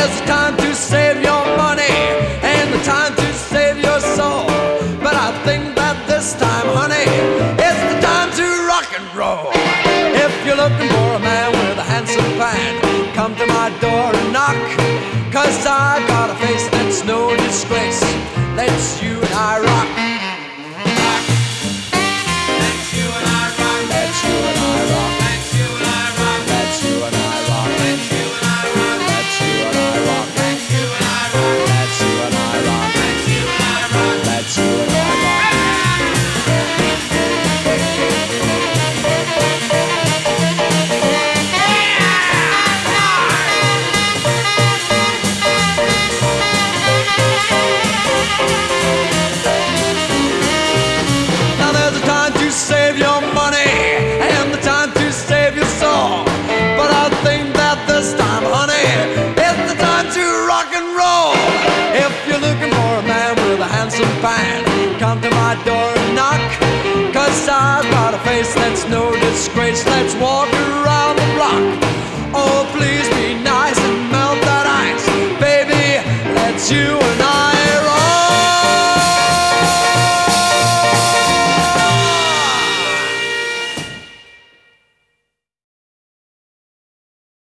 there's a time to save your money and the time to save your soul. But I think that this time, honey, it's the time to rock and roll. If you're looking for a man with a handsome pan, come to my door and knock, 'cause I got a face that's no disgrace. Let's you and I rock. Rock. Let's you and I rock. Let's you and I rock. Let's you and I rock. Let's you and I rock. Let's you and I rock. Let's you and I rock. Let's you and I rock. Let's you and I rock. Let's you and I rock. Let's you and I rock. Now there's a time to save your money and the time to save your soul. But I think that this time, honey, it's the time to rock and roll. If you're looking for a man with a handsome pan, come to my door and knock, 'cause I've got a face that's no disgrace. Let's walk around.